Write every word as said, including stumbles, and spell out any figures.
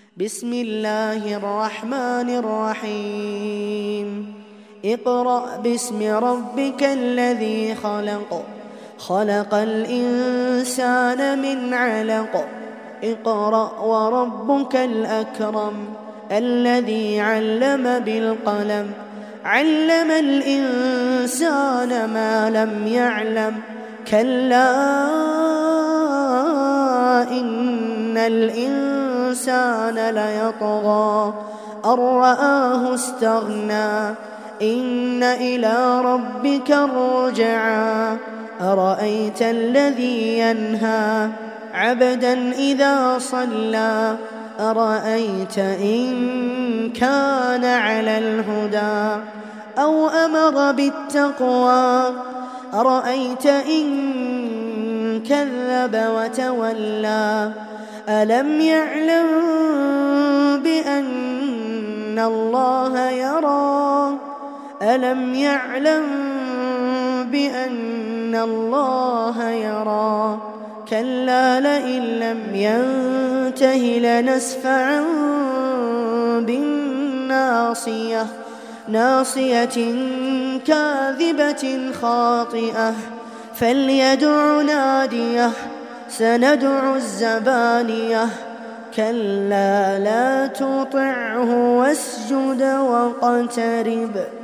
بسم الله الرحمن الرحيم اقرأ باسم ربك الذي خلق خلق الإنسان من علق اقرأ وربك الأكرم الذي علم بالقلم علم الإنسان ما لم يعلم كلا إن الإنسان ليطغى أن رآه استغنى إن إلى ربك الرجعى أرأيت الذي ينهى عبدا إذا صلى أرأيت إن كان على الهدى أو أمر بالتقوى أرأيت إن كذب وتولى ألم يعلم بأن الله يرى ألم يعلم بأن الله يرى كلا لئن لم ينته لنسفعا بالناصية ناصية كاذبة خاطئة فليدع ناديه سندع الزبانية كلا لا تطعه واسجد واقترب